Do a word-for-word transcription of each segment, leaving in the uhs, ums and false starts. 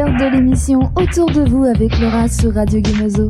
l'heure de l'émission Autour de vous avec Laura sur Radio Guémezo.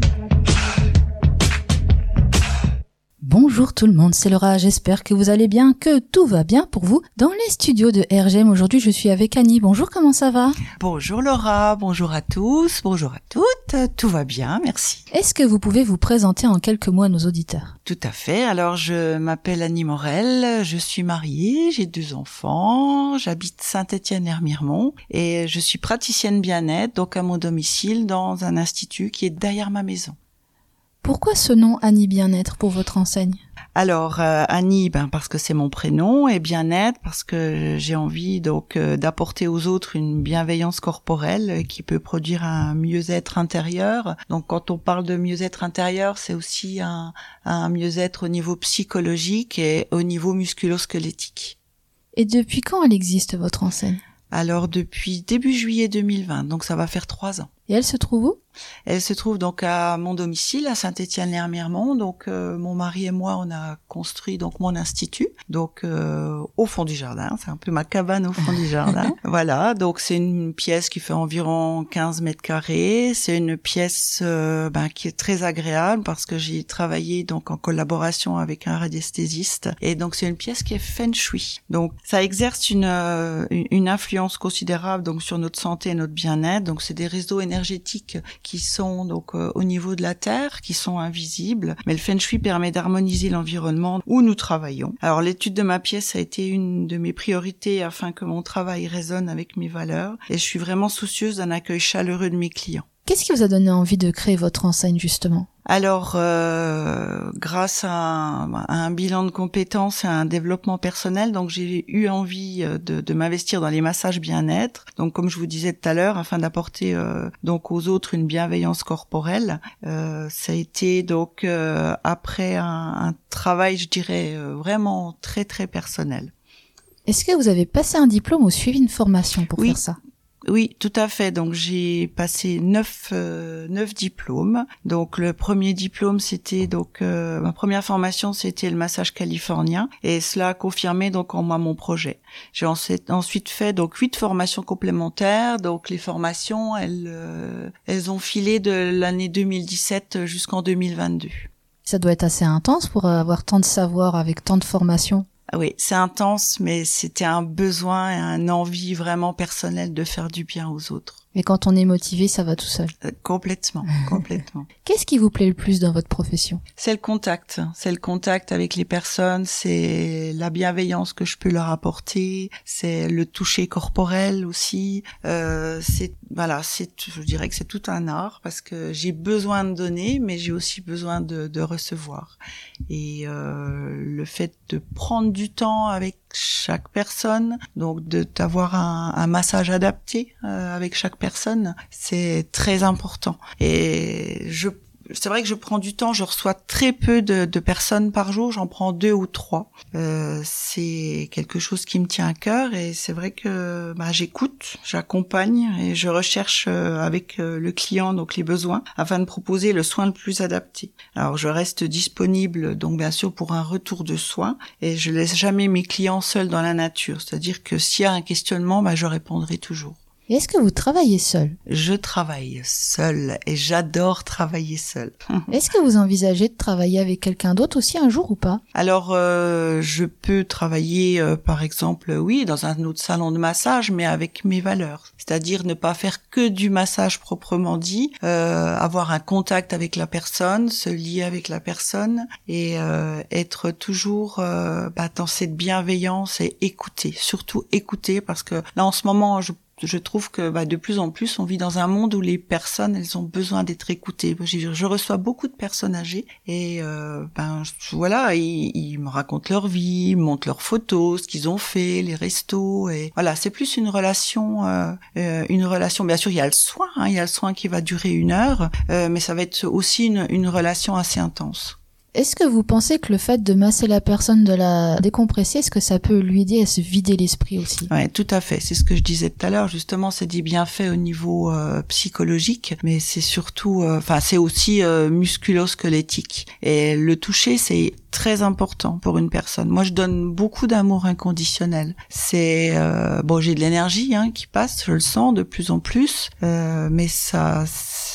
Bonjour tout le monde, c'est Laura, j'espère que vous allez bien, que tout va bien pour vous. Dans les studios de R G M, aujourd'hui je suis avec Annie. Bonjour, comment ça va? Bonjour Laura, bonjour à tous, bonjour à toutes, tout va bien, merci. Est-ce que vous pouvez vous présenter en quelques mots à nos auditeurs? Tout à fait, alors je m'appelle Annie Morel, je suis mariée, j'ai deux enfants, j'habite Saint-Étienne-Hermiremont et je suis praticienne bien-être, donc à mon domicile dans un institut qui est derrière ma maison. Pourquoi ce nom Annie Bien-être pour votre enseigne? Alors euh, Annie, ben parce que c'est mon prénom, et bien-être parce que j'ai envie donc euh, d'apporter aux autres une bienveillance corporelle euh, qui peut produire un mieux-être intérieur. Donc quand on parle de mieux-être intérieur, c'est aussi un, un mieux-être au niveau psychologique et au niveau musculo-squelettique. Et depuis quand elle existe votre enseigne? Alors depuis début juillet deux mille vingt, donc ça va faire trois ans. Et elle se trouve où? Elle se trouve donc à mon domicile, à Saint-Étienne-Hermiremont. Donc euh, mon mari et moi, on a construit donc mon institut, donc euh, au fond du jardin. C'est un peu ma cabane au fond du jardin. Voilà, donc c'est une pièce qui fait environ quinze mètres carrés. C'est une pièce euh, ben, qui est très agréable parce que j'ai travaillé donc en collaboration avec un radiesthésiste. Et donc c'est une pièce qui est feng shui. Donc ça exerce une euh, une influence considérable donc sur notre santé et notre bien-être. Donc c'est des réseaux énergétiques qui sont donc euh, au niveau de la terre, qui sont invisibles. Mais le feng shui permet d'harmoniser l'environnement où nous travaillons. Alors l'étude de ma pièce a été une de mes priorités afin que mon travail résonne avec mes valeurs. Et je suis vraiment soucieuse d'un accueil chaleureux de mes clients. Qu'est-ce qui vous a donné envie de créer votre enseigne justement? Alors, euh, grâce à un, à un bilan de compétences et à un développement personnel, donc j'ai eu envie de, de m'investir dans les massages bien-être. Donc, comme je vous disais tout à l'heure, afin d'apporter euh, donc aux autres une bienveillance corporelle, euh, ça a été donc euh, après un, un travail, je dirais euh, vraiment très très personnel. Est-ce que vous avez passé un diplôme ou suivi une formation pour oui. faire ça? Oui, tout à fait. Donc j'ai passé neuf euh, neuf diplômes. Donc le premier diplôme, c'était donc euh, ma première formation, c'était le massage californien, et cela a confirmé donc en moi mon projet. J'ai ensuite ensuite fait donc huit formations complémentaires. Donc les formations, elles euh, elles ont filé de l'année deux mille dix-sept jusqu'en deux mille vingt-deux. Ça doit être assez intense pour avoir tant de savoir avec tant de formations. Oui, c'est intense, mais c'était un besoin et un envie vraiment personnel de faire du bien aux autres. Et quand on est motivé, ça va tout seul. Euh, complètement, complètement. Qu'est-ce qui vous plaît le plus dans votre profession? C'est le contact. C'est le contact avec les personnes, c'est la bienveillance que je peux leur apporter, c'est le toucher corporel aussi. Euh, c'est voilà, c'est je dirais que c'est tout un art parce que j'ai besoin de donner, mais j'ai aussi besoin de, de recevoir. Et euh, le fait de prendre du temps avec chaque personne, donc de d'avoir un, un massage adapté euh, avec chaque personne, c'est très important. Et je c'est vrai que je prends du temps, je reçois très peu de, de personnes par jour, j'en prends deux ou trois. Euh, c'est quelque chose qui me tient à cœur et c'est vrai que bah, j'écoute, j'accompagne et je recherche euh, avec euh, le client donc les besoins afin de proposer le soin le plus adapté. Alors je reste disponible donc bien sûr pour un retour de soins et je laisse jamais mes clients seuls dans la nature, c'est-à-dire que s'il y a un questionnement, bah, je répondrai toujours. Et est-ce que vous travaillez seul? Je travaille seule et j'adore travailler seule. Est-ce que vous envisagez de travailler avec quelqu'un d'autre aussi un jour ou pas? Alors, euh, je peux travailler, euh, par exemple, oui, dans un autre salon de massage, mais avec mes valeurs. C'est-à-dire ne pas faire que du massage proprement dit, euh, avoir un contact avec la personne, se lier avec la personne et euh, être toujours euh, bah, dans cette bienveillance et écouter, surtout écouter, parce que là, en ce moment, je Je trouve que bah, de plus en plus, on vit dans un monde où les personnes, elles ont besoin d'être écoutées. Je, je reçois beaucoup de personnes âgées et euh, ben je, voilà, ils, ils me racontent leur vie, ils me montrent leurs photos, ce qu'ils ont fait, les restos et voilà, c'est plus une relation, euh, euh, une relation. Bien sûr, il y a le soin, hein, il y a le soin qui va durer une heure, euh, mais ça va être aussi une, une relation assez intense. Est-ce que vous pensez que le fait de masser la personne, de la décompresser, est-ce que ça peut lui aider à se vider l'esprit aussi? Ouais, tout à fait. C'est ce que je disais tout à l'heure. Justement, c'est des bienfaits au niveau euh, psychologique, mais c'est surtout, enfin, euh, c'est aussi euh, musculo-squelettique. Et le toucher, c'est très important pour une personne. Moi, je donne beaucoup d'amour inconditionnel. C'est euh, bon, j'ai de l'énergie hein, qui passe, je le sens de plus en plus, euh, mais ça.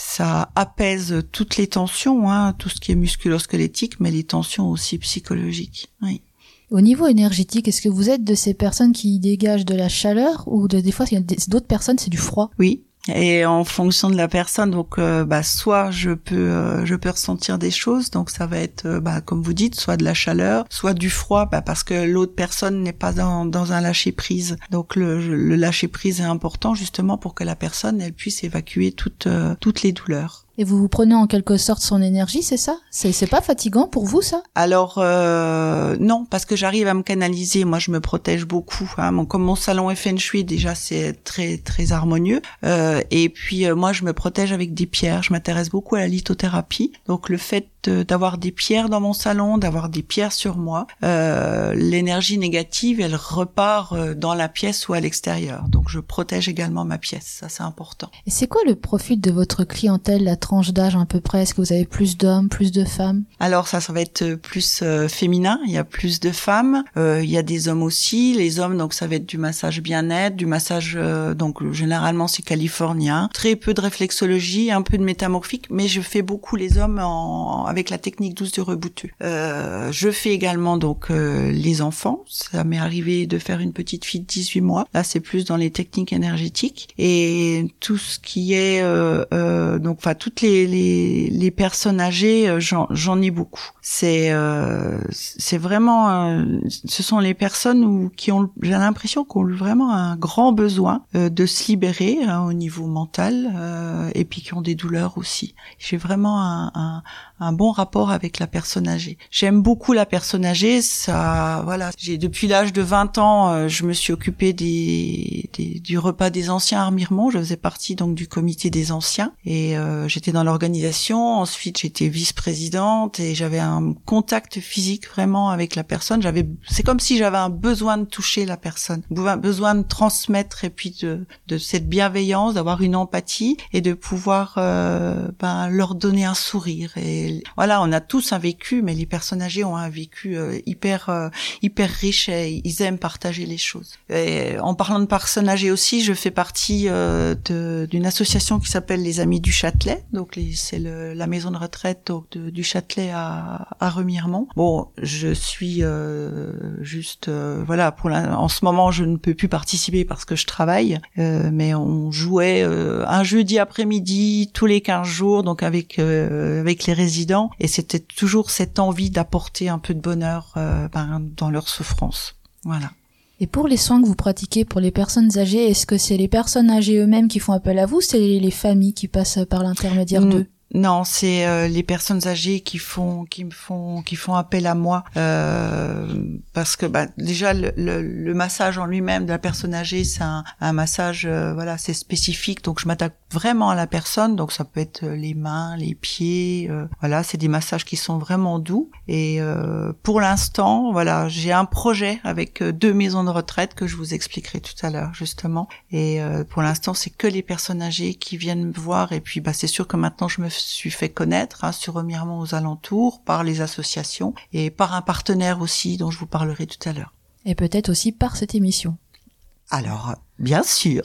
Ça apaise toutes les tensions, hein, tout ce qui est musculo-squelettique, mais les tensions aussi psychologiques. Oui. Au niveau énergétique, est-ce que vous êtes de ces personnes qui dégagent de la chaleur ou de, des fois, il y a d'autres personnes, c'est du froid? Oui. Et en fonction de la personne, donc euh, bah soit je peux euh, je peux ressentir des choses, donc ça va être euh, bah comme vous dites, soit de la chaleur, soit du froid, bah parce que l'autre personne n'est pas dans dans un lâcher prise. Donc le le lâcher prise est important justement pour que la personne elle puisse évacuer toutes euh, toutes les douleurs. Et vous vous prenez en quelque sorte son énergie, c'est ça? C'est c'est pas fatigant pour vous, ça? Alors euh, non, parce que j'arrive à me canaliser. Moi, je me protège beaucoup. Hein. Mon, comme mon salon est Feng Shui, déjà c'est très très harmonieux. Euh, et puis euh, moi, je me protège avec des pierres. Je m'intéresse beaucoup à la lithothérapie. Donc le fait de, d'avoir des pierres dans mon salon, d'avoir des pierres sur moi, euh, l'énergie négative, elle repart dans la pièce ou à l'extérieur. Donc je protège également ma pièce. Ça, c'est important. Et c'est quoi le profil de votre clientèle, la tranche d'âge à peu près? Est-ce que vous avez plus d'hommes, plus de femmes? Alors ça, ça va être plus euh, féminin. Il y a plus de femmes. Euh, il y a des hommes aussi. Les hommes, donc ça va être du massage bien-être, du massage, euh, donc généralement c'est californien. Très peu de réflexologie, un peu de métamorphique, mais je fais beaucoup les hommes en, avec la technique douce du rebouteux. Euh, je fais également donc euh, les enfants. Ça m'est arrivé de faire une petite fille de dix-huit mois. Là, c'est plus dans les techniques énergétiques et tout ce qui est euh, euh, donc enfin toutes les les, les personnes âgées, euh, j'en, j'en ai beaucoup. C'est euh, c'est vraiment, euh, ce sont les personnes où qui ont, j'ai l'impression qu'on a vraiment un grand besoin euh, de se libérer hein, au niveau mental euh, et puis qui ont des douleurs aussi. J'ai vraiment un, un un bon rapport avec la personne âgée. J'aime beaucoup la personne âgée, ça, voilà. J'ai depuis l'âge de vingt ans, euh, je me suis occupée des, des du repas des anciens à Remiremont. Je faisais partie donc du comité des anciens et euh, j'étais dans l'organisation. Ensuite, j'étais vice-présidente et j'avais un contact physique vraiment avec la personne. J'avais, c'est comme si j'avais un besoin de toucher la personne, besoin de transmettre et puis de de cette bienveillance, d'avoir une empathie et de pouvoir euh, ben leur donner un sourire. Et voilà, on a tous un vécu, mais les personnes âgées ont un vécu euh, hyper euh, hyper riche et ils aiment partager les choses. Et en parlant de personnes âgées aussi, je fais partie euh, de, d'une association qui s'appelle les Amis du Châtelet. Donc les, c'est le, la maison de retraite donc, de, du Châtelet à, à Remiremont. Bon, je suis euh, juste euh, voilà pour la, en ce moment je ne peux plus participer parce que je travaille, euh, mais on jouait euh, un jeudi après-midi tous les quinze jours, donc avec euh, avec les résidents. Et c'était toujours cette envie d'apporter un peu de bonheur euh, ben, dans leur souffrance. Voilà. Et pour les soins que vous pratiquez pour les personnes âgées, est-ce que c'est les personnes âgées eux-mêmes qui font appel à vous, ou c'est les familles qui passent par l'intermédiaire mmh. d'eux? Non, c'est euh, les personnes âgées qui font qui me font qui font appel à moi euh, parce que bah déjà le, le, le massage en lui-même de la personne âgée c'est un, un massage euh, voilà c'est spécifique, donc je m'attaque vraiment à la personne, donc ça peut être les mains, les pieds, euh, voilà c'est des massages qui sont vraiment doux et euh, pour l'instant voilà j'ai un projet avec deux maisons de retraite que je vous expliquerai tout à l'heure justement et euh, pour l'instant c'est que les personnes âgées qui viennent me voir et puis bah c'est sûr que maintenant je me suis fait connaître hein, sur Remiremont aux alentours par les associations et par un partenaire aussi dont je vous parlerai tout à l'heure. Et peut-être aussi par cette émission. Alors, bien sûr.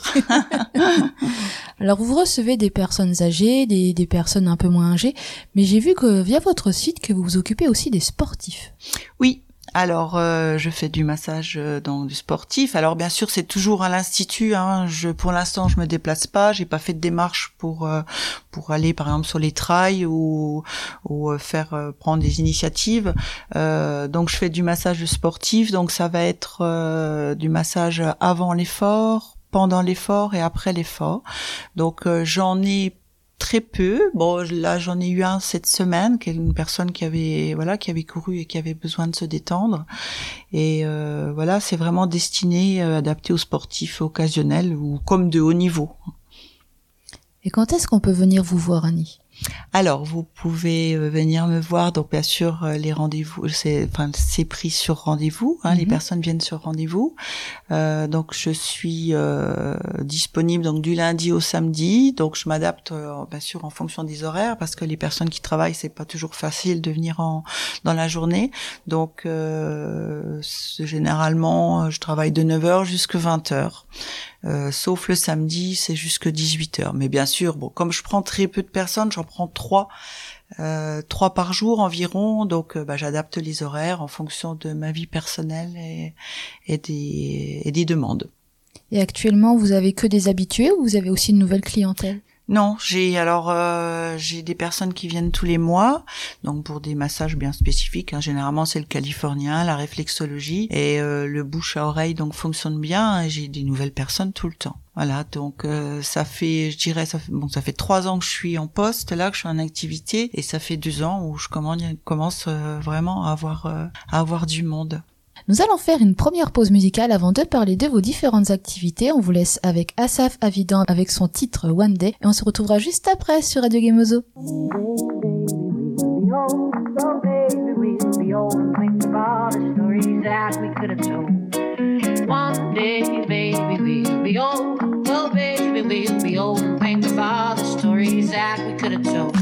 Alors, vous recevez des personnes âgées, des, des personnes un peu moins âgées, mais j'ai vu que via votre site que vous vous occupez aussi des sportifs. Oui. Alors, euh, je fais du massage euh, dans du sportif. Alors, bien sûr, c'est toujours à l'institut. Hein. Je, pour l'instant, je me déplace pas. J'ai pas fait de démarche pour euh, pour aller, par exemple, sur les trails ou ou euh, faire euh, prendre des initiatives. Euh, donc, je fais du massage sportif. Donc, ça va être euh, du massage avant l'effort, pendant l'effort et après l'effort. Donc, euh, j'en ai très peu. Bon, là, j'en ai eu un cette semaine, qui est une personne qui avait, voilà, qui avait couru et qui avait besoin de se détendre. Et euh, voilà, c'est vraiment destiné, euh, adapté aux sportifs occasionnels ou comme de haut niveau. Et quand est-ce qu'on peut venir vous voir, Annie ? Alors, vous pouvez venir me voir. Donc, bien sûr, les rendez-vous, c'est, enfin, c'est pris sur rendez-vous. Hein, mm-hmm. Les personnes viennent sur rendez-vous. Euh, donc, je suis euh, disponible donc du lundi au samedi. Donc, je m'adapte, euh, bien sûr, en fonction des horaires, parce que les personnes qui travaillent, c'est pas toujours facile de venir en dans la journée. Donc, euh, généralement, je travaille de neuf heures jusqu'à vingt heures. Euh, sauf le samedi, c'est jusque dix-huit heures. Mais bien sûr, bon, comme je prends très peu de personnes, j'en prends trois, euh, trois par jour environ. Donc, euh, bah, j'adapte les horaires en fonction de ma vie personnelle et, et des, et des demandes. Et actuellement, vous avez que des habitués ou vous avez aussi une nouvelle clientèle ? Non, j'ai alors euh, j'ai des personnes qui viennent tous les mois, donc pour des massages bien spécifiques. Hein, généralement, c'est le californien, la réflexologie et euh, le bouche à oreille, donc fonctionne bien. Et j'ai des nouvelles personnes tout le temps. Voilà, donc euh, ça fait, je dirais, ça fait, bon, ça fait trois ans que je suis en poste là, que je suis en activité, et ça fait deux ans où je commence, commence euh, vraiment à avoir euh, à avoir du monde. Nous allons faire une première pause musicale avant de parler de vos différentes activités. On vous laisse avec Asaf Avidan avec son titre One Day et on se retrouvera juste après sur Radio Gemozo. One day, baby, we'll be old. Oh, baby, we'll be old and think of all the stories that we could have told.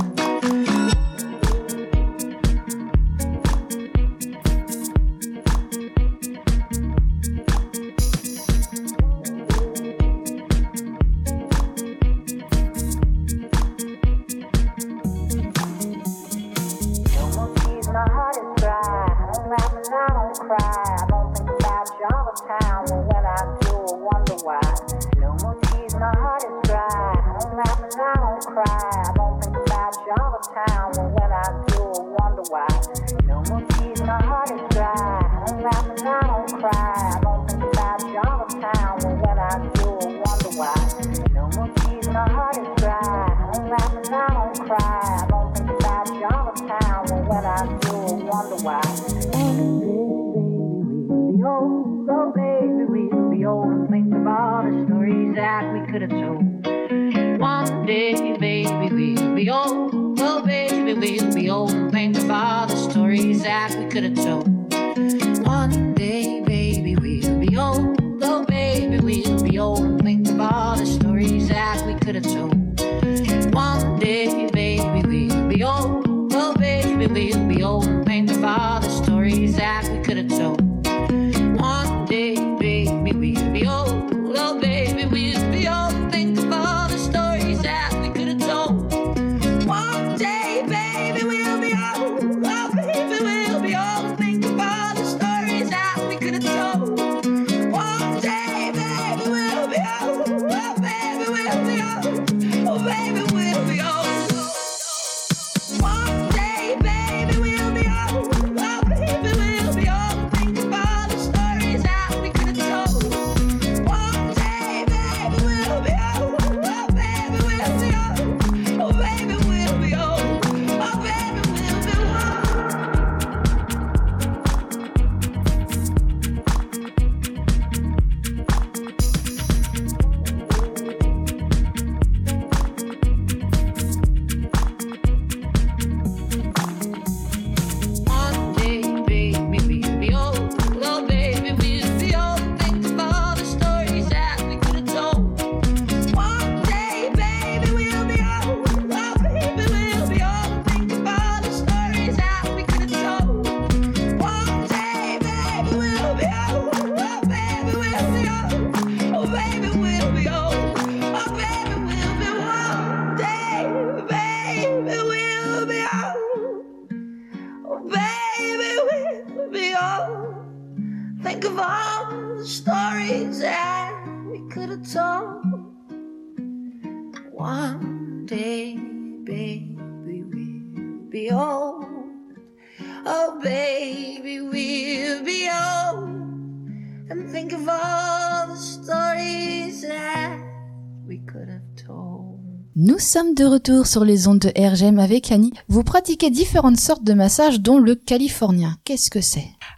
Nous sommes de retour sur les ondes de R G M avec Annie. Vous pratiquez différentes sortes de massages, dont le californien. Qu'est-ce que c'est ?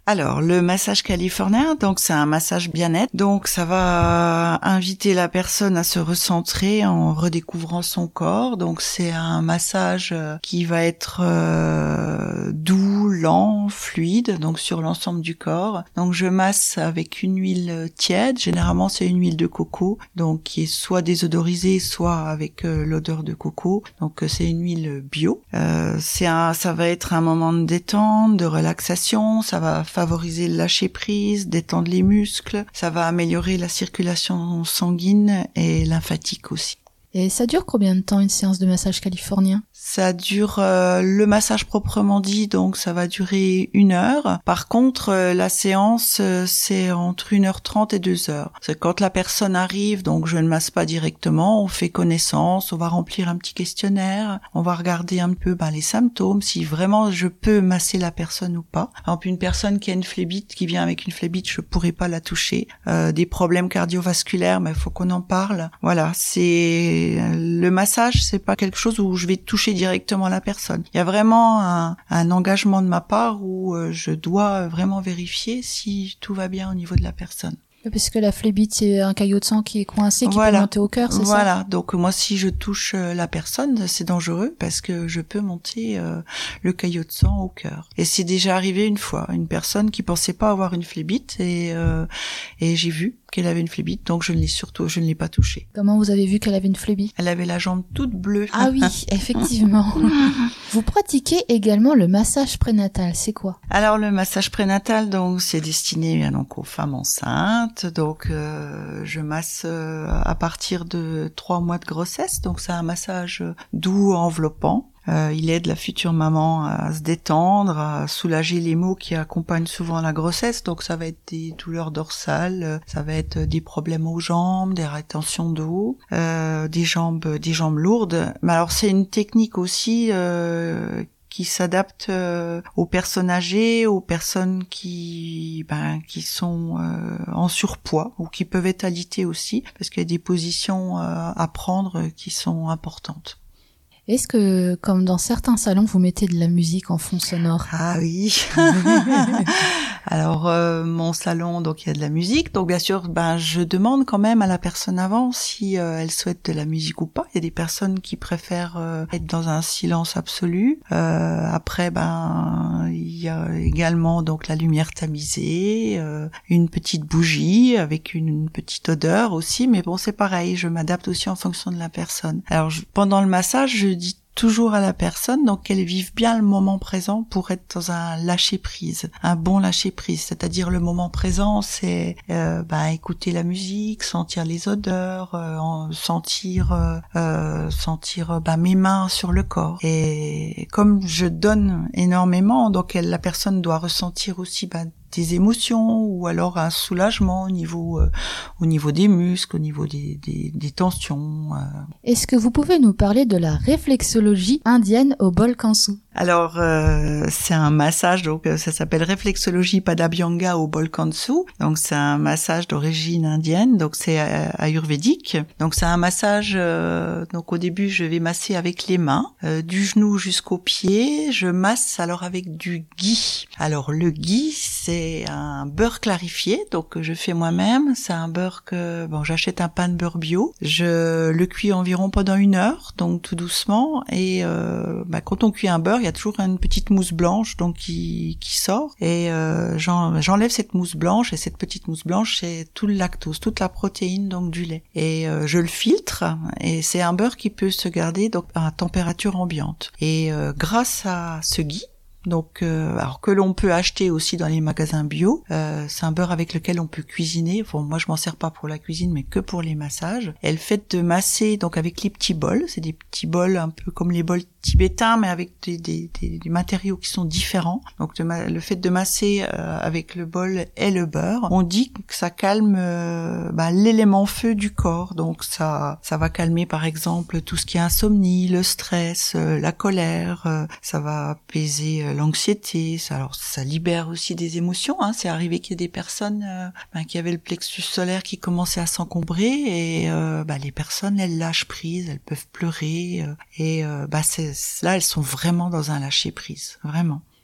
Alors, le massage californien, donc c'est un massage bien-être. Donc, ça va inviter la personne à se recentrer en redécouvrant son corps. Donc, c'est un massage qui va être euh, doux, lent, fluide, donc sur l'ensemble du corps. Donc, je masse avec une huile tiède. Généralement, c'est une huile de coco, donc qui est soit désodorisée, soit avec euh, l'odeur de coco. Donc, c'est une huile bio. Euh, c'est un, ça va être un moment de détente, de relaxation. Ça va favoriser le lâcher prise, détendre les muscles, ça va améliorer la circulation sanguine et lymphatique aussi. Et ça dure combien de temps une séance de massage californien ? Ça dure euh, le massage proprement dit, donc ça va durer une heure. Par contre, euh, la séance, euh, c'est entre une heure trente et deux heures. C'est quand la personne arrive, donc je ne masse pas directement, on fait connaissance, on va remplir un petit questionnaire, on va regarder un peu ben, les symptômes, si vraiment je peux masser la personne ou pas. Par exemple, une personne qui a une phlébite, qui vient avec une phlébite, je pourrais pas la toucher. Euh, des problèmes cardiovasculaires, mais il faut qu'on en parle. Voilà, c'est le massage, c'est pas quelque chose où je vais toucher directement la personne. Il y a vraiment un, un engagement de ma part où euh, je dois vraiment vérifier si tout va bien au niveau de la personne. Parce que la phlébite, c'est un caillot de sang qui est coincé, qui voilà. peut monter au cœur, c'est voilà. ça ? Voilà, donc moi si je touche la personne, c'est dangereux parce que je peux monter euh, le caillot de sang au cœur. Et c'est déjà arrivé une fois, une personne qui pensait pas avoir une phlébite et, euh, et j'ai vu qu'elle avait une phlébite, donc je ne l'ai surtout, je ne l'ai pas touchée. Comment vous avez vu qu'elle avait une phlébite ? Elle avait la jambe toute bleue. Ah oui, effectivement. Vous pratiquez également le massage prénatal, c'est quoi ? Alors le massage prénatal, donc c'est destiné bien donc aux femmes enceintes. Donc euh, je masse euh, à partir de trois mois de grossesse. Donc c'est un massage doux, enveloppant. Euh, il aide la future maman à se détendre, à soulager les maux qui accompagnent souvent la grossesse. Donc ça va être des douleurs dorsales, ça va être des problèmes aux jambes, des rétentions d'eau, euh, des jambes, des jambes lourdes. Mais alors c'est une technique aussi euh, qui s'adapte euh, aux personnes âgées, aux personnes qui ben qui sont euh, en surpoids ou qui peuvent être alitées aussi, parce qu'il y a des positions euh, à prendre qui sont importantes. Est-ce que, comme dans certains salons, vous mettez de la musique en fond sonore ? Ah oui. Alors euh, mon salon, donc il y a de la musique, donc bien sûr, ben je demande quand même à la personne avant si euh, elle souhaite de la musique ou pas. Il y a des personnes qui préfèrent euh, être dans un silence absolu. Euh, après, ben il y a également donc la lumière tamisée, euh, une petite bougie avec une, une petite odeur aussi. Mais bon, c'est pareil, je m'adapte aussi en fonction de la personne. Alors je, pendant le massage, je dis toujours à la personne donc qu'elle vive bien le moment présent pour être dans un lâcher prise, un bon lâcher prise, c'est-à-dire le moment présent, c'est euh, bah, écouter la musique, sentir les odeurs, euh, en, sentir euh, euh, sentir bah, mes mains sur le corps. Et comme je donne énormément, donc elle, la personne doit ressentir aussi bah, des émotions ou alors un soulagement au niveau euh, au niveau des muscles, au niveau des des, des tensions. Euh. Est-ce que vous pouvez nous parler de la réflexologie indienne au bol kansu ? Alors euh, c'est un massage, donc ça s'appelle réflexologie Padabhyanga au bol kansu. Donc c'est un massage d'origine indienne, donc c'est euh, ayurvédique. Donc c'est un massage. Euh, donc au début je vais masser avec les mains, euh, du genou jusqu'au pied. Je masse alors avec du ghee. Alors le ghee c'est un beurre clarifié, donc je fais moi-même. C'est un beurre que bon, j'achète un pain de beurre bio. Je le cuis environ pendant une heure, donc tout doucement. Et euh, bah, quand on cuit un beurre, il y a toujours une petite mousse blanche, donc qui qui sort. Et euh, j'en, j'enlève cette mousse blanche. Et cette petite mousse blanche, c'est tout le lactose, toute la protéine donc du lait. Et euh, je le filtre. Et c'est un beurre qui peut se garder donc à température ambiante. Et euh, grâce à ce ghee, donc euh, alors que l'on peut acheter aussi dans les magasins bio, euh, c'est un beurre avec lequel on peut cuisiner. Bon, moi je m'en sers pas pour la cuisine mais que pour les massages. Et le fait de masser donc avec les petits bols, c'est des petits bols un peu comme les bols tibétains mais avec des, des, des, des matériaux qui sont différents. Donc de ma- le fait de masser euh, avec le bol et le beurre, on dit que ça calme euh, bah, l'élément feu du corps. Donc ça ça va calmer par exemple tout ce qui est insomnie, le stress, euh, la colère, euh, ça va apaiser euh, l'anxiété, ça, alors ça libère aussi des émotions. Hein. C'est arrivé qu'il y ait des personnes euh, ben, qui avaient le plexus solaire qui commençait à s'encombrer et euh, ben, les personnes elles lâchent prise, elles peuvent pleurer euh, et euh, ben, c'est, là elles sont vraiment dans un lâcher prise, vraiment.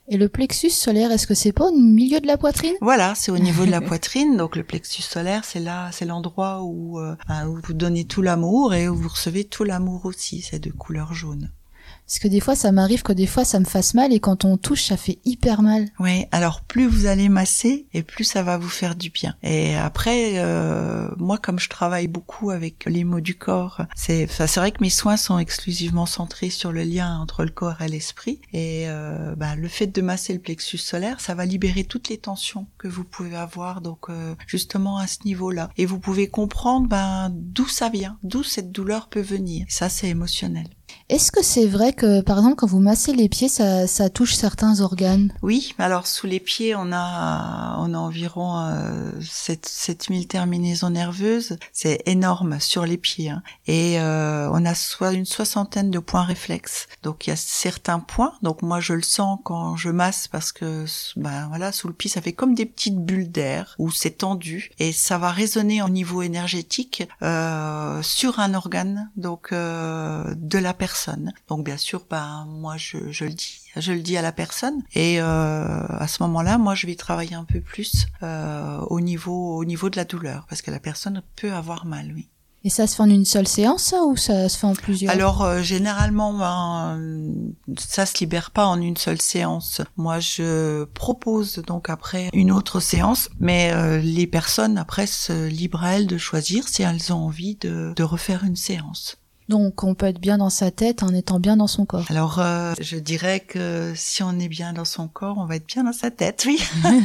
Et le plexus solaire, est-ce que c'est pas au milieu de la poitrine? Voilà, c'est au niveau de la poitrine. Donc le plexus solaire, c'est là, c'est l'endroit où, euh, où vous donnez tout l'amour et où vous recevez tout l'amour aussi. C'est de couleur jaune. Parce que des fois, ça m'arrive que des fois, ça me fasse mal et quand on touche, ça fait hyper mal. Oui, alors plus vous allez masser et plus ça va vous faire du bien. Et après, euh, moi, comme je travaille beaucoup avec les mots du corps, c'est, enfin, c'est vrai que mes soins sont exclusivement centrés sur le lien entre le corps et l'esprit. Et euh, bah, le fait de masser le plexus solaire, ça va libérer toutes les tensions que vous pouvez avoir, donc euh, justement à ce niveau-là. Et vous pouvez comprendre ben, d'où ça vient, d'où cette douleur peut venir. Et ça, c'est émotionnel. Est-ce que c'est vrai que, par exemple, quand vous massez les pieds, ça, ça touche certains organes? Oui, alors sous les pieds, on a, on a environ euh, sept mille terminaisons nerveuses. C'est énorme sur les pieds. Hein. Et euh, on a soit une soixantaine de points réflexes. Donc il y a certains points. Donc moi, je le sens quand je masse parce que, ben voilà, sous le pied, ça fait comme des petites bulles d'air où c'est tendu et ça va résonner au niveau énergétique euh, sur un organe, donc euh, de la personne. Donc bien sûr, ben moi je, je le dis, je le dis à la personne et euh, à ce moment-là, moi je vais travailler un peu plus euh, au niveau au niveau de la douleur parce que la personne peut avoir mal, oui. Et ça se fait en une seule séance, ça, ou ça se fait en plusieurs? Alors euh, généralement, ben, ça se libère pas en une seule séance. Moi, je propose donc après une autre séance, mais euh, les personnes après se librent à elles de choisir si elles ont envie de, de refaire une séance. Donc on peut être bien dans sa tête en étant bien dans son corps. Alors euh, je dirais que si on est bien dans son corps, on va être bien dans sa tête, oui.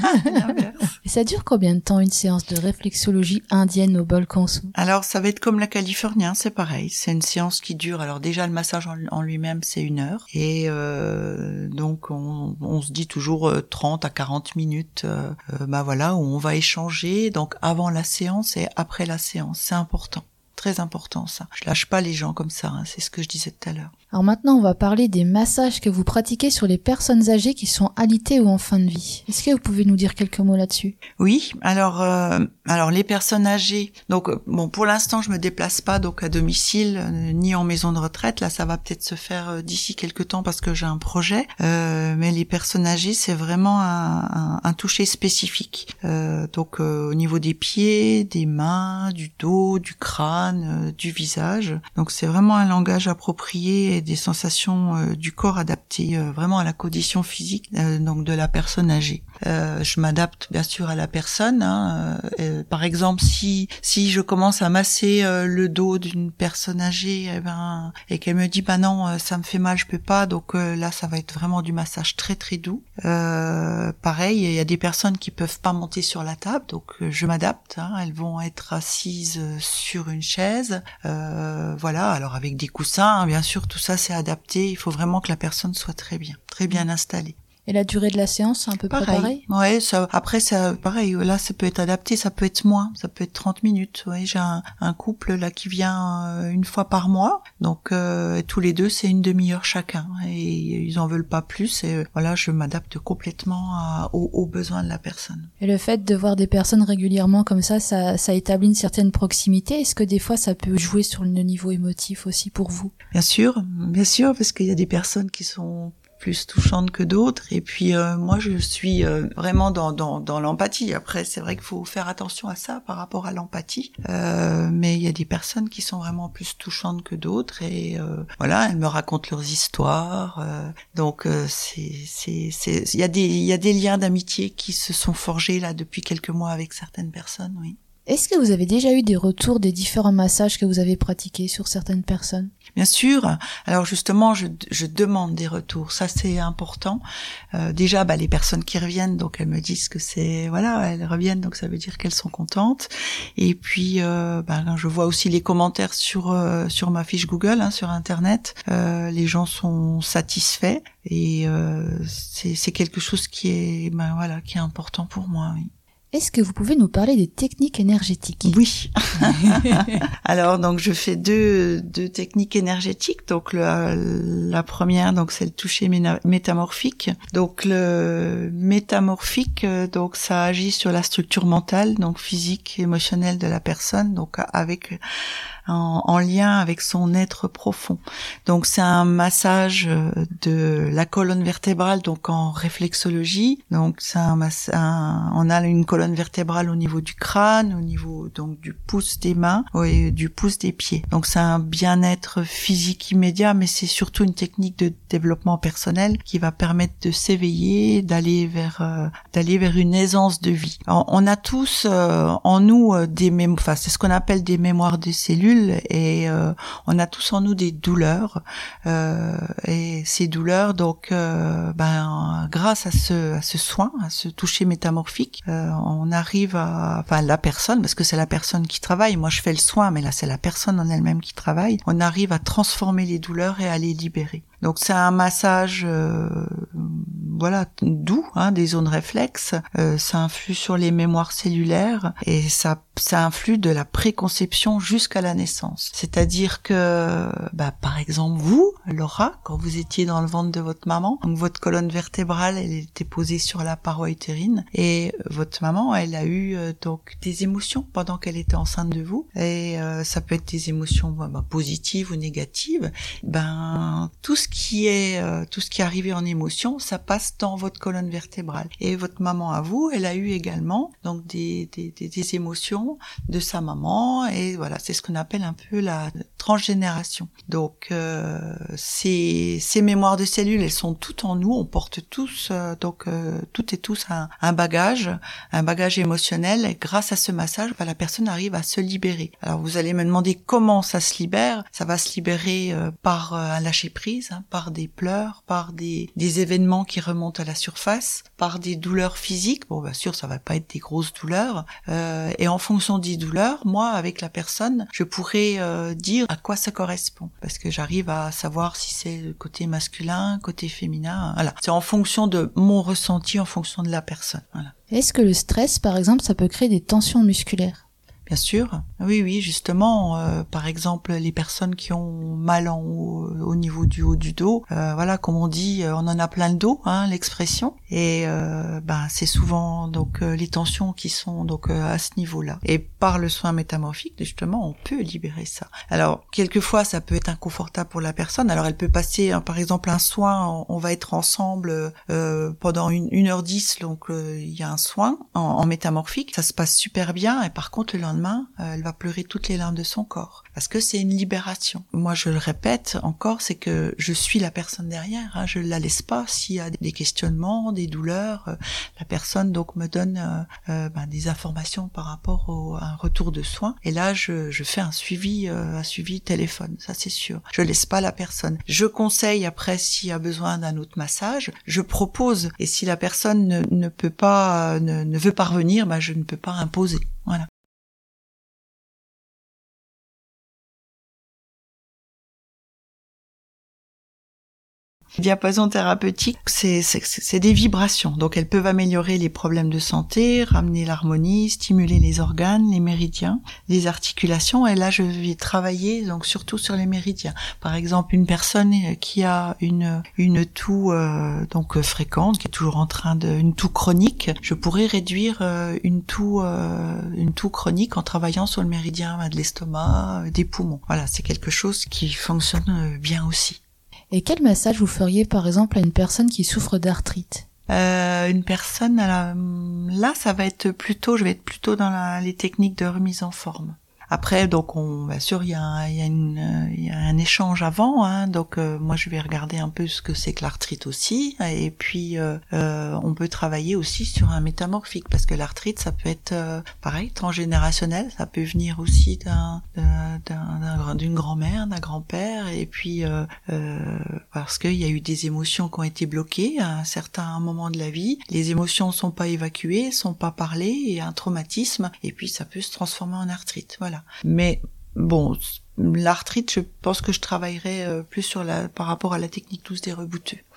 Et ça dure combien de temps une séance de réflexologie indienne au bol Kansu? Alors ça va être comme la californien, c'est pareil. C'est une séance qui dure, alors déjà le massage en, en lui-même c'est une heure. Et euh, donc on, on se dit toujours euh, trente à quarante minutes, euh, euh, bah voilà, où on va échanger, donc avant la séance et après la séance, c'est important. Très important ça. Je lâche pas les gens comme ça, hein, c'est ce que je disais tout à l'heure. Alors maintenant, on va parler des massages que vous pratiquez sur les personnes âgées qui sont alitées ou en fin de vie. Est-ce que vous pouvez nous dire quelques mots là-dessus? Oui, alors euh, alors les personnes âgées. Donc bon, pour l'instant, je me déplace pas donc à domicile euh, ni en maison de retraite. Là, ça va peut-être se faire euh, d'ici quelques temps parce que j'ai un projet. Euh, mais les personnes âgées, c'est vraiment un, un, un toucher spécifique. Euh, donc euh, au niveau des pieds, des mains, du dos, du crâne, euh, du visage. Donc c'est vraiment un langage approprié et des sensations euh, du corps adaptées euh, vraiment à la condition physique euh, donc de la personne âgée. Euh, je m'adapte bien sûr à la personne. Hein, euh, par exemple, si si je commence à masser euh, le dos d'une personne âgée, eh ben, et qu'elle me dit bah non, euh, ça me fait mal, je peux pas. Donc euh, là, ça va être vraiment du massage très très doux. Euh, pareil, il y a des personnes qui peuvent pas monter sur la table, donc euh, je m'adapte. Hein, elles vont être assises sur une chaise, euh, voilà. Alors avec des coussins, hein, bien sûr, tout ça c'est adapté. Il faut vraiment que la personne soit très bien, très bien installée. Et la durée de la séance, c'est un peu pareil. pareil? Ouais, ça, après, ça, pareil, là, ça peut être adapté, ça peut être moins, ça peut être trente minutes. Ouais, j'ai un, un couple, là, qui vient euh, une fois par mois. Donc, euh, tous les deux, c'est une demi-heure chacun. Et ils en veulent pas plus. Et euh, voilà, je m'adapte complètement à, aux, aux besoins de la personne. Et le fait de voir des personnes régulièrement comme ça, ça, ça établit une certaine proximité. Est-ce que des fois, ça peut jouer sur le niveau émotif aussi pour vous? Bien sûr, bien sûr, parce qu'il y a des personnes qui sont plus touchantes que d'autres, et puis euh, moi je suis euh, vraiment dans dans dans l'empathie. Après c'est vrai qu'il faut faire attention à ça par rapport à l'empathie, euh, mais il y a des personnes qui sont vraiment plus touchantes que d'autres, et euh, voilà, elles me racontent leurs histoires, euh, donc euh, c'est c'est c'est il y a des il y a des liens d'amitié qui se sont forgés là depuis quelques mois avec certaines personnes, oui. Est-ce que vous avez déjà eu des retours des différents massages que vous avez pratiqués sur certaines personnes? Bien sûr. Alors justement, je, je demande des retours. Ça, c'est important. Euh, déjà, bah, les personnes qui reviennent, donc elles me disent que c'est voilà, elles reviennent, donc ça veut dire qu'elles sont contentes. Et puis, euh, bah, je vois aussi les commentaires sur euh, sur ma fiche Google, hein, sur Internet. Euh, les gens sont satisfaits et euh, c'est c'est quelque chose qui est bah, voilà qui est important pour moi. Oui. Est-ce que vous pouvez nous parler des techniques énergétiques? Oui. Alors donc je fais deux deux techniques énergétiques. Donc le, la première donc c'est le toucher ména- métamorphique. Donc le métamorphique donc ça agit sur la structure mentale, donc physique, émotionnelle de la personne, donc avec en, en lien avec son être profond. Donc c'est un massage de la colonne vertébrale, donc en réflexologie. Donc c'est un, mass- un on a une colonne vertébrale au niveau du crâne, au niveau donc du pouce des mains et du pouce des pieds. Donc c'est un bien-être physique immédiat, mais c'est surtout une technique de développement personnel qui va permettre de s'éveiller, d'aller vers euh, d'aller vers une aisance de vie. Alors, on a tous euh, en nous euh, des mémoires, enfin c'est ce qu'on appelle des mémoires des cellules, et euh, on a tous en nous des douleurs euh, et ces douleurs donc euh, ben grâce à ce à ce soin, à ce toucher métamorphique, euh, on arrive à enfin la personne, parce que c'est la personne qui travaille, moi je fais le soin mais là c'est la personne en elle-même qui travaille, on arrive à transformer les douleurs et à les libérer. Donc c'est un massage euh, voilà doux, hein, des zones réflexes, euh, ça influe sur les mémoires cellulaires et ça ça influe de la préconception jusqu'à la naissance. C'est-à-dire que bah par exemple vous, Laura, quand vous étiez dans le ventre de votre maman, donc votre colonne vertébrale elle était posée sur la paroi utérine et votre maman elle a eu euh, donc des émotions pendant qu'elle était enceinte de vous et euh, ça peut être des émotions bah, positives ou négatives. Ben tout ce qui est euh, tout ce qui est arrivé en émotion, ça passe dans votre colonne vertébrale. Et votre maman à vous, elle a eu également donc des des des, des émotions de sa maman et voilà, c'est ce qu'on appelle un peu la transgénération. Donc euh, ces ces mémoires de cellules, elles sont toutes en nous, on porte tous euh, donc euh, toutes et tous un, un bagage, un bagage émotionnel et grâce à ce massage, bah, la personne arrive à se libérer. Alors vous allez me demander comment ça se libère. Ça va se libérer euh, par euh, un lâcher prise, hein, par des pleurs, par des des événements qui remontent à la surface, par des douleurs physiques. Bon, bien sûr, ça va pas être des grosses douleurs. Euh, et en fonction des douleurs, moi, avec la personne, je pourrais euh, dire à quoi ça correspond, parce que j'arrive à savoir si c'est le côté masculin, côté féminin. Voilà, c'est en fonction de mon ressenti, en fonction de la personne. Voilà. Est-ce que le stress, par exemple, ça peut créer des tensions musculaires? Bien sûr, oui, oui, justement, euh, par exemple, les personnes qui ont mal en haut, au niveau du haut du dos, euh, voilà, comme on dit, euh, on en a plein le dos, hein, l'expression, et euh, ben c'est souvent donc euh, les tensions qui sont donc euh, à ce niveau-là. Et par le soin métamorphique, justement, on peut libérer ça. Alors, quelquefois, ça peut être inconfortable pour la personne. Alors, elle peut passer, hein, par exemple, un soin, on, on va être ensemble euh, pendant une, une heure dix, donc euh, il y a un soin en, en métamorphique, ça se passe super bien, et par contre, le lendemain, elle va pleurer toutes les larmes de son corps parce que c'est une libération. Moi, je le répète encore, c'est que je suis la personne derrière, hein, je la laisse pas s'il y a des questionnements, des douleurs. Euh, la personne donc me donne euh, euh, ben, des informations par rapport au, à un retour de soins et là, je, je fais un suivi, euh, un suivi téléphone, ça c'est sûr. Je laisse pas la personne. Je conseille après s'il y a besoin d'un autre massage, je propose et si la personne ne, ne peut pas, ne, ne veut pas revenir, ben, je ne peux pas imposer. Voilà. Les diapasons thérapeutiques, c'est, c'est, c'est des vibrations. Donc, elles peuvent améliorer les problèmes de santé, ramener l'harmonie, stimuler les organes, les méridiens, les articulations. Et là, je vais travailler donc surtout sur les méridiens. Par exemple, une personne qui a une une toux euh, donc fréquente, qui est toujours en train de une toux chronique, je pourrais réduire euh, une toux euh, une toux chronique en travaillant sur le méridien de l'estomac, des poumons. Voilà, c'est quelque chose qui fonctionne bien aussi. Et quel massage vous feriez par exemple à une personne qui souffre d'arthrite? Euh, une personne, là, là, ça va être plutôt, je vais être plutôt dans la, les techniques de remise en forme. Après, donc, on, bien sûr, il y a, un, il y a, une, il y a un échange avant, hein, donc euh, moi je vais regarder un peu ce que c'est que l'arthrite aussi, et puis euh, euh, on peut travailler aussi sur un métamorphique, parce que l'arthrite, ça peut être euh, pareil, transgénérationnel, ça peut venir aussi d'un, d'un, d'un d'une grand-mère, d'un grand-père, et puis euh, euh, parce qu'il y a eu des émotions qui ont été bloquées à un certain moment de la vie, les émotions sont pas évacuées, sont pas parlées, et un traumatisme, et puis ça peut se transformer en arthrite, voilà. Mais bon, l'arthrite, je pense que je travaillerai plus sur la par rapport à la technique douce des rebouteux.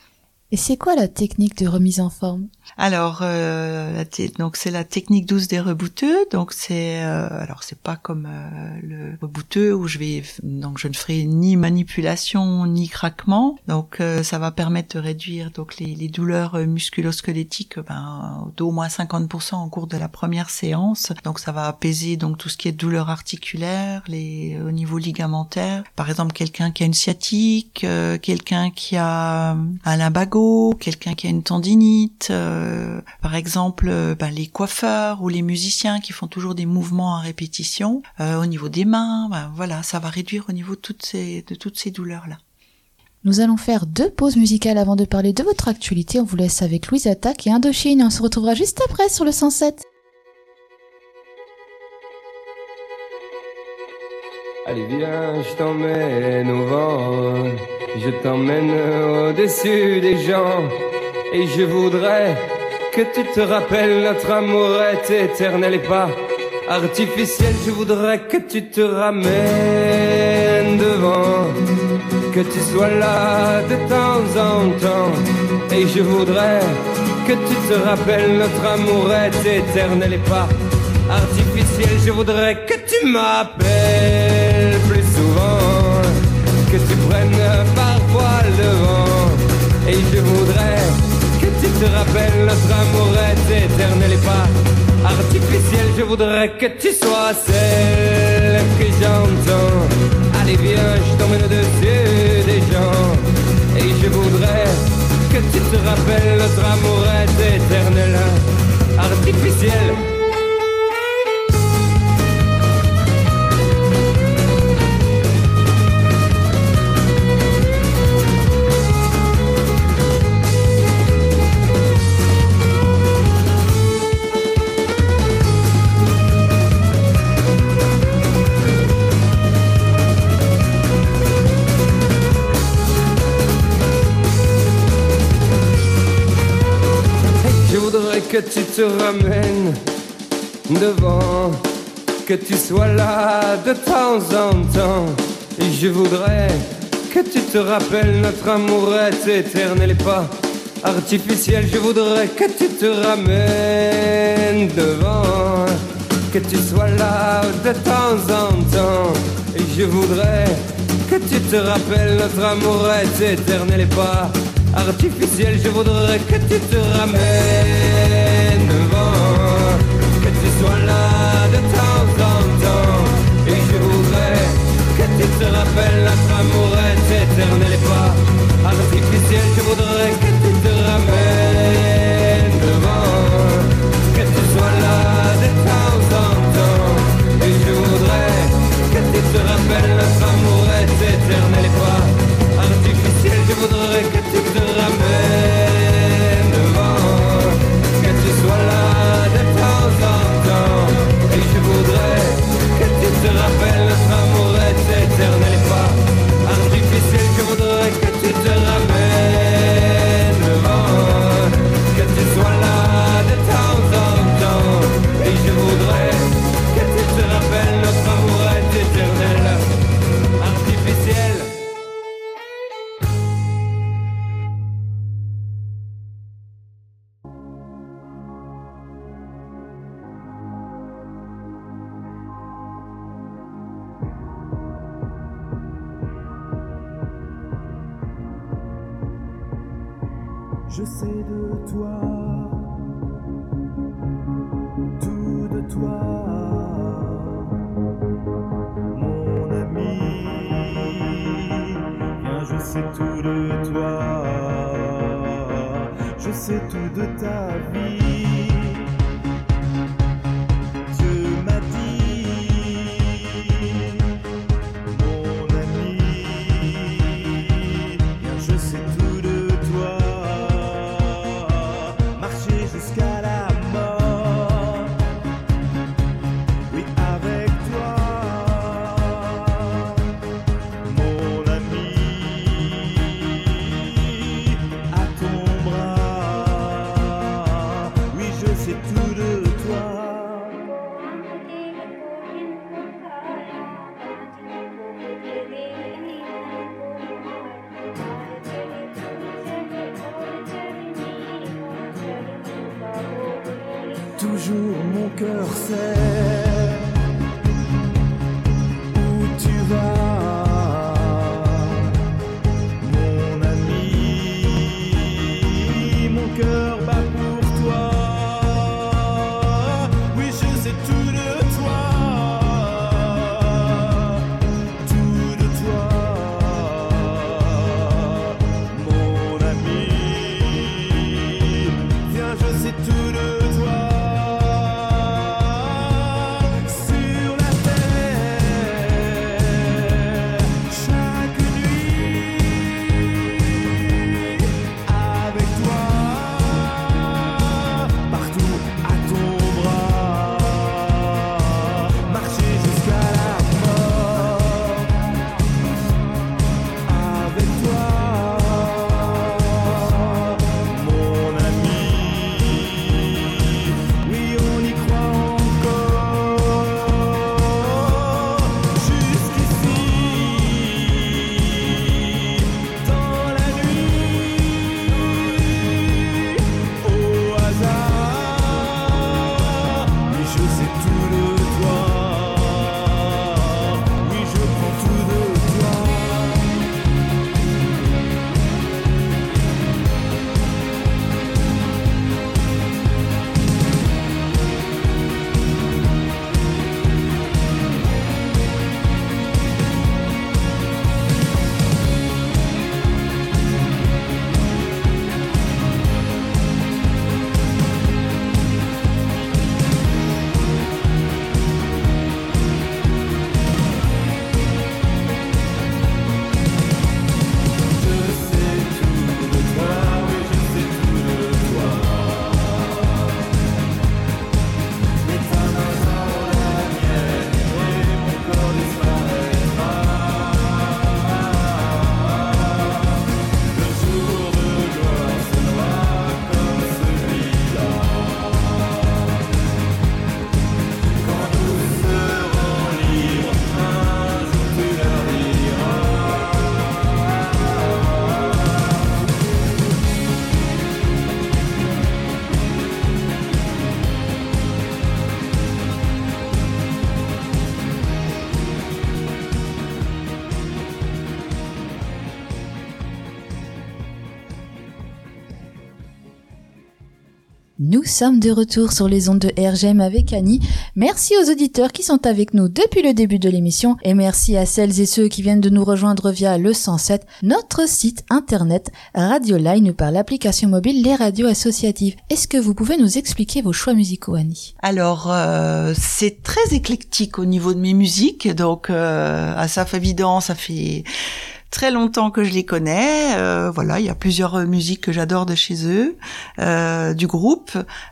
Et c'est quoi la technique de remise en forme? Alors, euh, la t- donc c'est la technique douce des rebouteux. Donc c'est, euh, alors c'est pas comme euh, le rebouteux où je vais, donc je ne ferai ni manipulation ni craquement. Donc euh, ça va permettre de réduire donc les, les douleurs musculo-squelettiques ben, d'au moins cinquante pour cent au cours de la première séance. Donc ça va apaiser donc tout ce qui est douleurs articulaires, les au niveau ligamentaire. Par exemple, quelqu'un qui a une sciatique, euh, quelqu'un qui a un lumbago, quelqu'un qui a une tendinite. Euh, Euh, par exemple, euh, ben, les coiffeurs ou les musiciens qui font toujours des mouvements à répétition euh, au niveau des mains, ben, voilà, ça va réduire au niveau de toutes ces, de toutes ces douleurs-là. Nous allons faire deux pauses musicales avant de parler de votre actualité. On vous laisse avec Louise Attaque et Indochine et on se retrouvera juste après sur le cent sept. Allez viens, je t'emmène au vent, je t'emmène au-dessus des gens. Et je voudrais que tu te rappelles, notre amour est éternel et pas artificiel. Je voudrais que tu te ramènes devant, que tu sois là de temps en temps. Et je voudrais que tu te rappelles, notre amour est éternel et pas artificiel. Je voudrais que tu m'appelles plus souvent, que tu prennes parfois le vent. Et je voudrais que tu te rappelles, notre amour est éternel et pas artificiel. Je voudrais que tu sois celle que j'entends. Allez viens, je t'emmène au-dessus des gens. Et je voudrais que tu te rappelles, notre amour est éternel, artificiel. Que tu te ramènes devant, que tu sois là de temps en temps. Et je voudrais que tu te rappelles, notre amour est éternel et pas artificiel. Je voudrais que tu te ramènes devant, que tu sois là de temps en temps. Et je voudrais que tu te rappelles, notre amour est éternel et pas artificiel. Je voudrais que tu te ramènes devant, que tu sois là de temps en temps. Et je voudrais que tu te rappelles, notre amour est éternel et pas artificiel. Je voudrais que tu te ramènes devant, que tu sois là de temps en temps. Et je voudrais que tu te rappelles, notre amour est éternel et pas artificiel. Je voudrais que tu te ramènes devant, que tu sois là de temps en temps. Et je voudrais que tu te rappelles, notre amour est éternel et pas artificiel. Je voudrais que tu te ramènes devant, que tu sois là de temps en temps. Et je voudrais que tu te rappelles, notre amour est éternel, artificiel. Je sais de toi, tout de toi, mon ami. Viens, je sais tout de toi, je sais tout de ta vie. Dieu m'a dit, mon ami, viens, je sais tout de toi. Jusqu'à la mort, oui avec toi, mon ami, à ton bras, toujours mon cœur sait où tu vas, mon ami. Mon cœur bat pour toi. Oui, je sais tout de toi, tout de toi, mon ami. Viens, je sais tout de toi. Sur la terre, chaque nuit, avec toi, partout à ton bras, marcher jusqu'à la mort. Avec toi, mon ami. Oui, on y croit encore. Jusqu'ici, dans la nuit, au hasard. Oui, je sais tout de toi. Oui, je prends tout de toi. Je sais tout de toi, oui, je sais tout de toi. Mais ta main dans la mienne et mon corps disparaîtra. Le jour de gloire sera comme celui-là. Quand nous serons libres, un jour tu leur diras. Nous sommes de retour sur les ondes de R G M avec Annie. Merci aux auditeurs qui sont avec nous depuis le début de l'émission et merci à celles et ceux qui viennent de nous rejoindre via le cent sept, notre site internet Radioline ou par l'application mobile Les Radios Associatives. Est-ce que vous pouvez nous expliquer vos choix musicaux, Annie? Alors, euh, c'est très éclectique au niveau de mes musiques. Donc, euh, Asaf Avidan, ça fait très longtemps que je les connais. Euh, voilà, il y a plusieurs euh, musiques que j'adore de chez eux, euh, du groupe.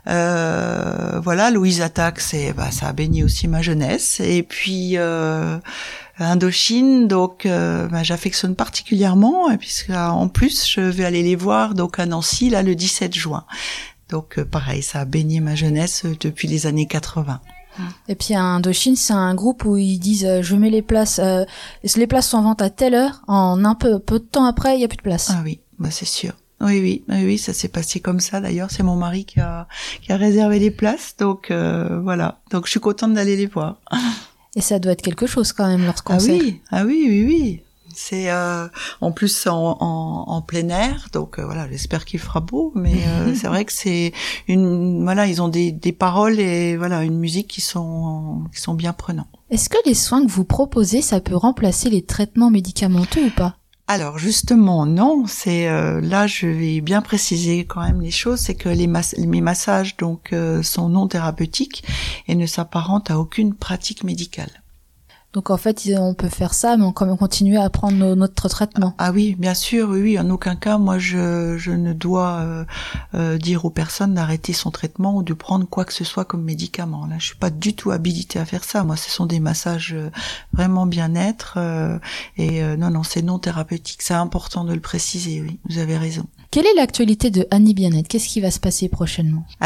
Euh, voilà, Louise Attaque, c'est, bah, ça a baigné aussi ma jeunesse. Et puis euh, Indochine, donc euh, bah, j'affectionne particulièrement, puisque en plus je vais aller les voir donc à Nancy là le dix-sept juin. Donc euh, pareil, ça a baigné ma jeunesse euh, depuis les années quatre-vingts. Et puis Indochine, c'est un groupe où ils disent euh, je mets les places, euh, les places sont en vente à telle heure, en un peu peu de temps après il y a plus de place. Ah oui, bah c'est sûr. Oui oui, oui oui, ça s'est passé comme ça d'ailleurs, c'est mon mari qui a qui a réservé les places, donc euh, voilà. Donc je suis contente d'aller les voir. Et ça doit être quelque chose quand même leur Ah concert. oui, ah oui oui oui. C'est euh, en plus en, en, en plein air, donc euh, voilà, j'espère qu'il fera beau, mais euh, c'est vrai que c'est une, voilà, ils ont des, des paroles et voilà une musique qui sont qui sont bien prenants. Est-ce que les soins que vous proposez, ça peut remplacer les traitements médicamenteux ou pas? Alors justement non, c'est euh, là je vais bien préciser quand même les choses, c'est que les mas- mes massages donc euh, sont non thérapeutiques et ne s'apparentent à aucune pratique médicale. Donc en fait, on peut faire ça, mais on quand même continuer à prendre nos, notre traitement. Ah oui, bien sûr, oui, oui. En aucun cas, moi, je, je ne dois euh, euh, dire aux personnes d'arrêter son traitement ou de prendre quoi que ce soit comme médicament. Là, je suis pas du tout habilitée à faire ça. Moi, ce sont des massages euh, vraiment bien-être euh, et euh, non, non, c'est non thérapeutique. C'est important de le préciser. Oui, vous avez raison. Quelle est l'actualité de Annie Bien-être? Qu'est-ce qui va se passer prochainement? Alors.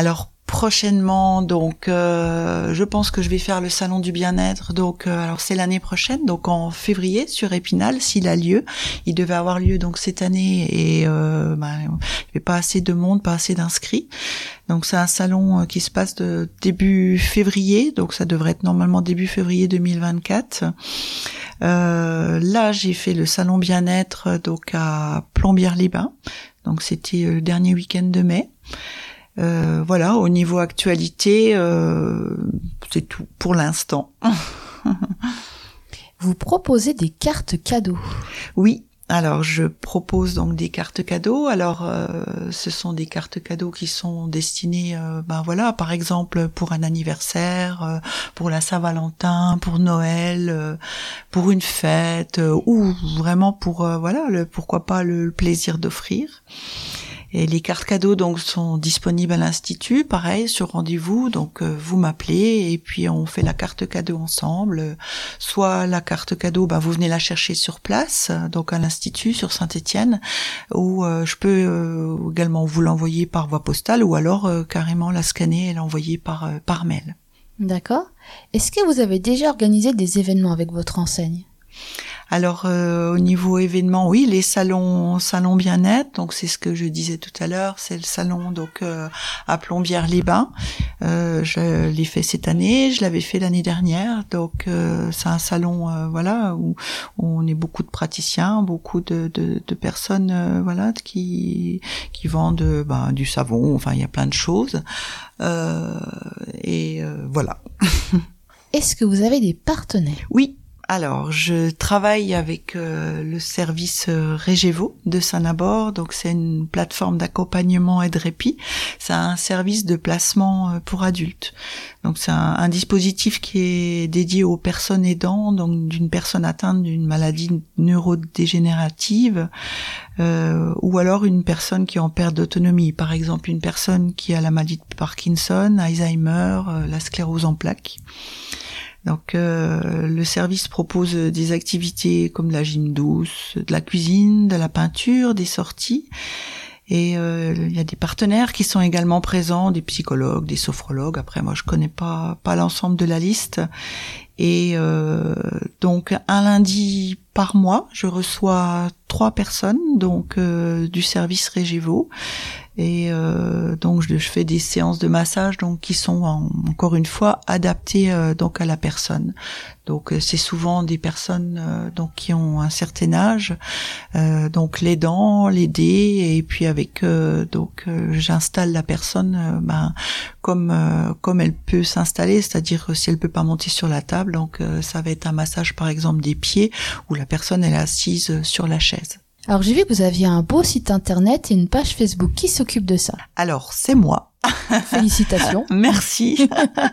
prochainement, donc euh, je pense que je vais faire le salon du bien-être. Donc euh, alors c'est l'année prochaine, donc en février sur Épinal, s'il a lieu. Il devait avoir lieu donc cette année et euh, ben, il n'y avait pas assez de monde, pas assez d'inscrits. Donc c'est un salon qui se passe de début février, donc ça devrait être normalement début février deux mille vingt-quatre. Euh, là j'ai fait le salon bien-être donc à Plombières-les-Bains, donc c'était le dernier week-end de mai. Euh, voilà, au niveau actualité, euh, c'est tout pour l'instant. Vous proposez des cartes cadeaux. Oui. Alors, je propose donc des cartes cadeaux. Alors, euh, ce sont des cartes cadeaux qui sont destinées, euh, ben voilà, par exemple pour un anniversaire, euh, pour la Saint-Valentin, pour Noël, euh, pour une fête, euh, ou vraiment pour, euh, voilà, le, pourquoi pas le, le plaisir d'offrir. Et les cartes cadeaux donc sont disponibles à l'Institut, pareil, sur rendez-vous. Donc euh, vous m'appelez et puis on fait la carte cadeau ensemble. Soit la carte cadeau, bah vous venez la chercher sur place, donc à l'Institut sur Saint-Étienne, ou euh, je peux euh, également vous l'envoyer par voie postale, ou alors euh, carrément la scanner et l'envoyer par euh, par mail. D'accord. Est-ce que vous avez déjà organisé des événements avec votre enseigne ? Alors euh, au niveau événement, oui, les salons salons bien-être, donc c'est ce que je disais tout à l'heure, c'est le salon donc euh, à Plombières-les-Bains. Euh, je l'ai fait cette année, je l'avais fait l'année dernière, donc euh, c'est un salon euh, voilà où, où on est beaucoup de praticiens, beaucoup de de, de personnes euh, voilà qui qui vendent ben, du savon, enfin il y a plein de choses euh, et euh, voilà. Est-ce que vous avez des partenaires ? Oui. Alors, je travaille avec euh, le service euh, Régevo de Saint-Nabord, donc c'est une plateforme d'accompagnement et de répit. C'est un service de placement euh, pour adultes. Donc c'est un, un dispositif qui est dédié aux personnes aidantes, donc d'une personne atteinte d'une maladie neurodégénérative, euh, ou alors une personne qui est en perte d'autonomie. Par exemple, une personne qui a la maladie de Parkinson, Alzheimer, euh, la sclérose en plaques. Donc euh, le service propose des activités comme de la gym douce, de la cuisine, de la peinture, des sorties. Et euh, il y a des partenaires qui sont également présents, des psychologues, des sophrologues. Après, moi, je connais pas pas l'ensemble de la liste. Et euh, donc un lundi par mois, je reçois trois personnes donc euh, du service Régevo. Et euh, donc je, je fais des séances de massage donc qui sont en, encore une fois adaptées euh, donc à la personne. Donc euh, c'est souvent des personnes euh, donc qui ont un certain âge, euh, donc l'aidant, l'aider, et puis avec euh, donc euh, j'installe la personne euh, ben comme euh, comme elle peut s'installer, c'est-à-dire que si elle peut pas monter sur la table, donc euh, ça va être un massage par exemple des pieds où la personne elle est assise sur la chaise. Alors j'ai vu que vous aviez un beau site internet et une page Facebook. Qui s'occupe de ça ? Alors c'est moi. Félicitations. Merci.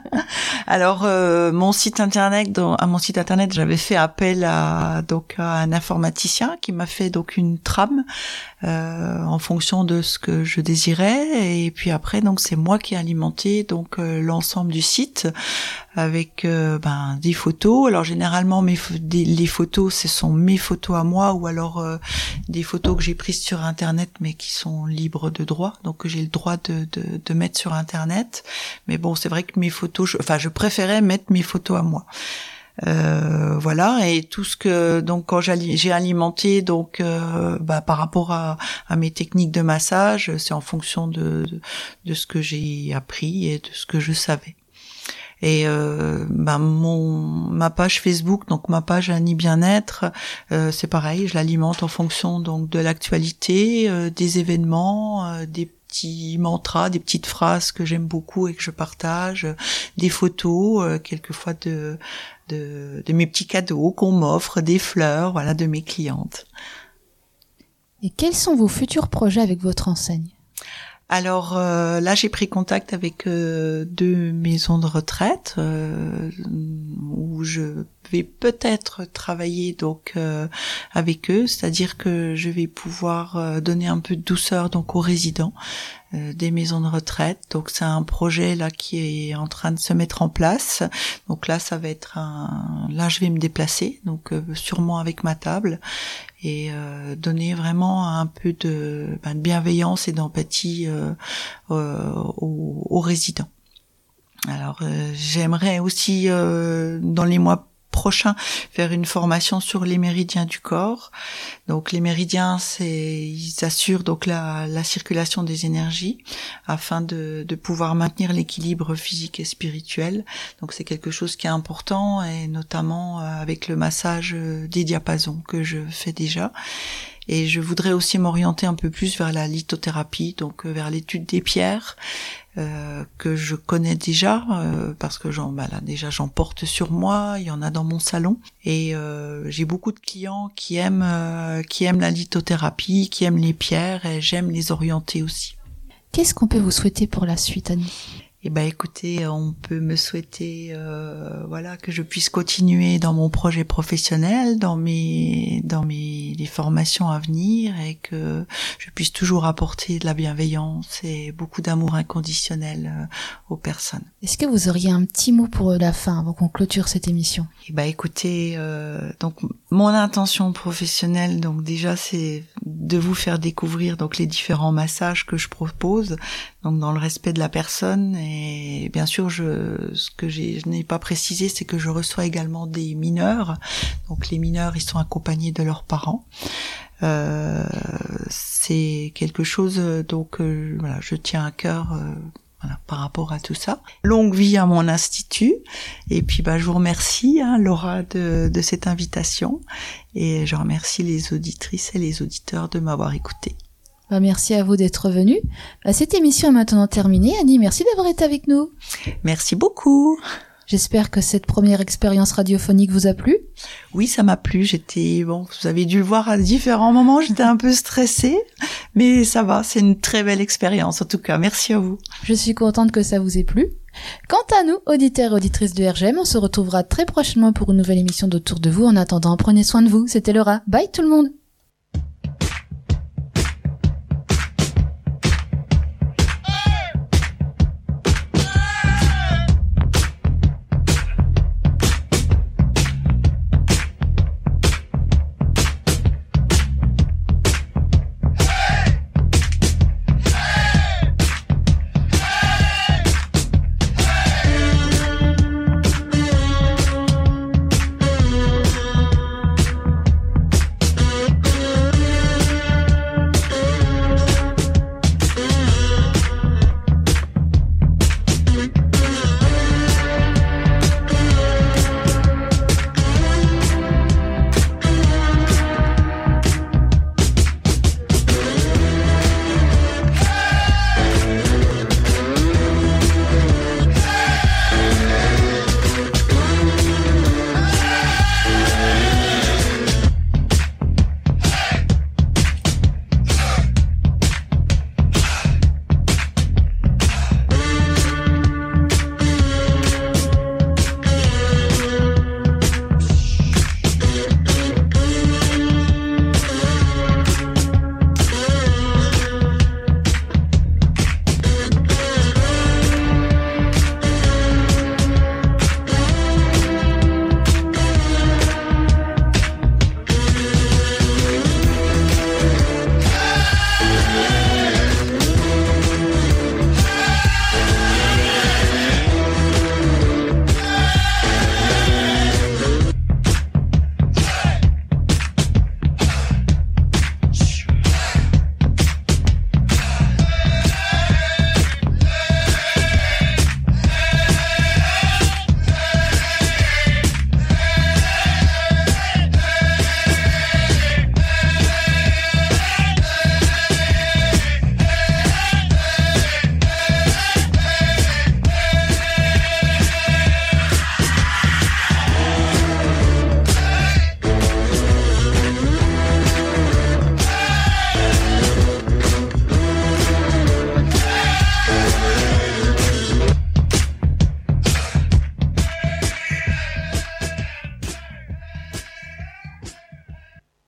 Alors euh, mon site internet, donc, à mon site internet, j'avais fait appel à donc à un informaticien qui m'a fait donc une trame euh, en fonction de ce que je désirais, et puis après donc c'est moi qui ai alimenté donc euh, l'ensemble du site avec euh, ben des photos. Alors généralement mes des, les photos ce sont mes photos à moi, ou alors euh, des photos que j'ai prises sur internet mais qui sont libres de droit, donc que j'ai le droit de de, de mettre sur internet. Mais bon, c'est vrai que mes photos, je, enfin je préférais mettre mes photos à moi. Euh, voilà, et tout ce que donc quand j'ai alimenté donc euh, bah, par rapport à, à mes techniques de massage, c'est en fonction de, de de ce que j'ai appris et de ce que je savais. Et euh, bah, mon ma page Facebook, donc ma page Annie Bien-être, euh, c'est pareil, je l'alimente en fonction donc de l'actualité, euh, des événements, euh, des petits mantras, des petites phrases que j'aime beaucoup et que je partage, des photos, euh, quelquefois de, de de mes petits cadeaux qu'on m'offre, des fleurs, voilà, de mes clientes. Et quels sont vos futurs projets avec votre enseigne ? Alors euh, là, j'ai pris contact avec euh, deux maisons de retraite euh, où je vais peut-être travailler donc euh, avec eux, c'est-à-dire que je vais pouvoir euh, donner un peu de douceur donc aux résidents euh, des maisons de retraite. Donc c'est un projet là qui est en train de se mettre en place. Donc là ça va être un, là je vais me déplacer, donc euh, sûrement avec ma table et euh, donner vraiment un peu de, ben, de bienveillance et d'empathie euh, euh, aux, aux résidents. Alors euh, j'aimerais aussi euh, dans les mois prochains faire une formation sur les méridiens du corps. Donc les méridiens, c'est ils assurent donc la, la circulation des énergies afin de, de pouvoir maintenir l'équilibre physique et spirituel. Donc c'est quelque chose qui est important et notamment euh, avec le massage euh, des diapasons que je fais déjà. Et je voudrais aussi m'orienter un peu plus vers la lithothérapie, donc euh, vers l'étude des pierres. Euh, que je connais déjà euh, parce que j'en bah là déjà j'en porte sur moi, il y en a dans mon salon et euh, j'ai beaucoup de clients qui aiment euh, qui aiment la lithothérapie, qui aiment les pierres et j'aime les orienter aussi. Qu'est-ce qu'on peut vous souhaiter pour la suite, Annie ? Eh ben écoutez, on peut me souhaiter euh, voilà que je puisse continuer dans mon projet professionnel, dans mes dans mes les formations à venir et que je puisse toujours apporter de la bienveillance et beaucoup d'amour inconditionnel euh, aux personnes. Est-ce que vous auriez un petit mot pour la fin avant qu'on clôture cette émission ? Eh ben écoutez, euh, donc mon intention professionnelle, donc déjà c'est de vous faire découvrir donc les différents massages que je propose, donc dans le respect de la personne. Et bien sûr, je, ce que j'ai, je n'ai pas précisé, c'est que je reçois également des mineurs. Donc les mineurs, ils sont accompagnés de leurs parents. Euh, c'est quelque chose donc euh, voilà, je tiens à cœur. Euh, Voilà, par rapport à tout ça. Longue vie à mon institut. Et puis, bah, je vous remercie, hein, Laura, de, de cette invitation. Et je remercie les auditrices et les auditeurs de m'avoir écouté. Bah, merci à vous d'être venus. Bah, cette émission est maintenant terminée. Annie, merci d'avoir été avec nous. Merci beaucoup. J'espère que cette première expérience radiophonique vous a plu. Oui, ça m'a plu. J'étais, bon, vous avez dû le voir à différents moments, j'étais un peu stressée, mais ça va, c'est une très belle expérience. En tout cas, merci à vous. Je suis contente que ça vous ait plu. Quant à nous, auditeurs et auditrices de R G M, on se retrouvera très prochainement pour une nouvelle émission d'Autour de vous. En attendant, prenez soin de vous. C'était Laura. Bye tout le monde.